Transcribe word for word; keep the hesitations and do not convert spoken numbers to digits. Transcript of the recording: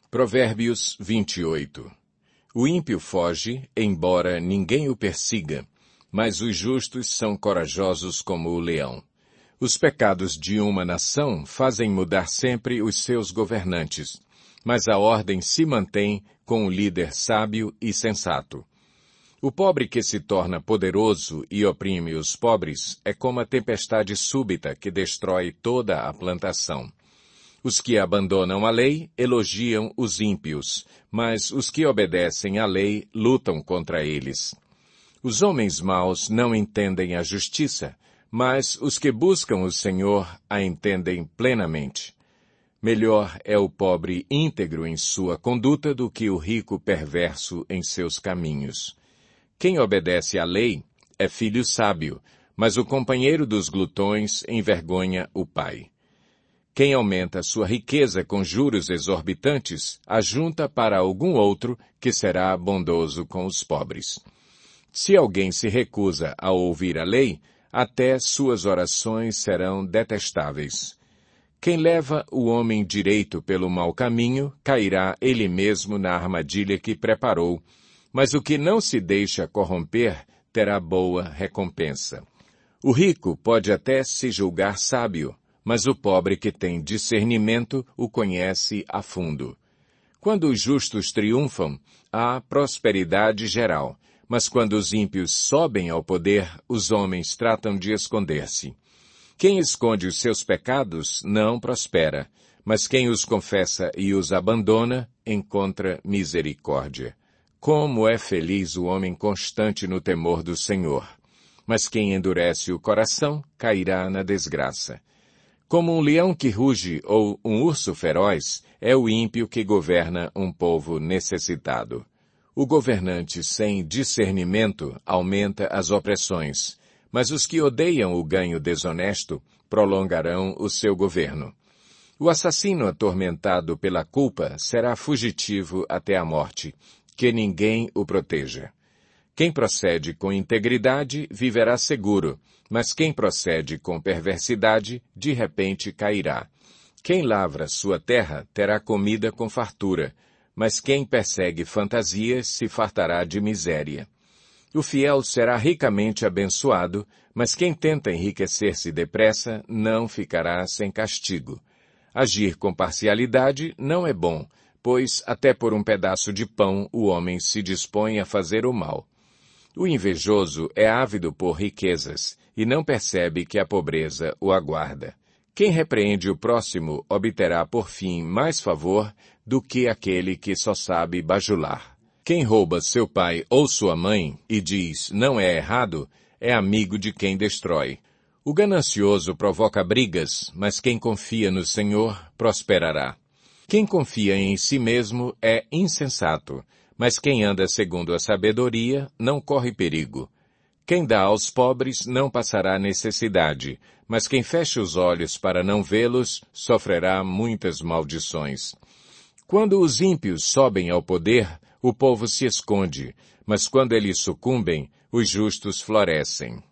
Provérbios vinte e oito. O ímpio foge, embora ninguém o persiga, mas os justos são corajosos como o leão. Os pecados de uma nação fazem mudar sempre os seus governantes, mas a ordem se mantém com o líder sábio e sensato. O pobre que se torna poderoso e oprime os pobres é como a tempestade súbita que destrói toda a plantação. Os que abandonam a lei elogiam os ímpios, mas os que obedecem à lei lutam contra eles. Os homens maus não entendem a justiça, mas os que buscam o Senhor a entendem plenamente. Melhor é o pobre íntegro em sua conduta do que o rico perverso em seus caminhos. Quem obedece à lei é filho sábio, mas o companheiro dos glutões envergonha o pai. Quem aumenta sua riqueza com juros exorbitantes, ajunta para algum outro que será bondoso com os pobres. Se alguém se recusa a ouvir a lei, até suas orações serão detestáveis. Quem leva o homem direito pelo mau caminho, cairá ele mesmo na armadilha que preparou, mas o que não se deixa corromper terá boa recompensa. O rico pode até se julgar sábio, mas o pobre que tem discernimento o conhece a fundo. Quando os justos triunfam, há prosperidade geral, mas quando os ímpios sobem ao poder, os homens tratam de esconder-se. Quem esconde os seus pecados não prospera, mas quem os confessa e os abandona encontra misericórdia. Como é feliz o homem constante no temor do Senhor! Mas quem endurece o coração cairá na desgraça. Como um leão que ruge ou um urso feroz, é o ímpio que governa um povo necessitado. O governante sem discernimento aumenta as opressões, mas os que odeiam o ganho desonesto prolongarão o seu governo. O assassino atormentado pela culpa será fugitivo até a morte, que ninguém o proteja. Quem procede com integridade viverá seguro, mas quem procede com perversidade, de repente cairá. Quem lavra sua terra terá comida com fartura, mas quem persegue fantasias se fartará de miséria. O fiel será ricamente abençoado, mas quem tenta enriquecer-se depressa não ficará sem castigo. Agir com parcialidade não é bom, pois até por um pedaço de pão o homem se dispõe a fazer o mal. O invejoso é ávido por riquezas e não percebe que a pobreza o aguarda. Quem repreende o próximo obterá por fim mais favor do que aquele que só sabe bajular. Quem rouba seu pai ou sua mãe e diz não é errado, é amigo de quem destrói. O ganancioso provoca brigas, mas quem confia no Senhor prosperará. Quem confia em si mesmo é insensato, mas quem anda segundo a sabedoria não corre perigo. Quem dá aos pobres não passará necessidade, mas quem fecha os olhos para não vê-los sofrerá muitas maldições. Quando os ímpios sobem ao poder, o povo se esconde, mas quando eles sucumbem, os justos florescem.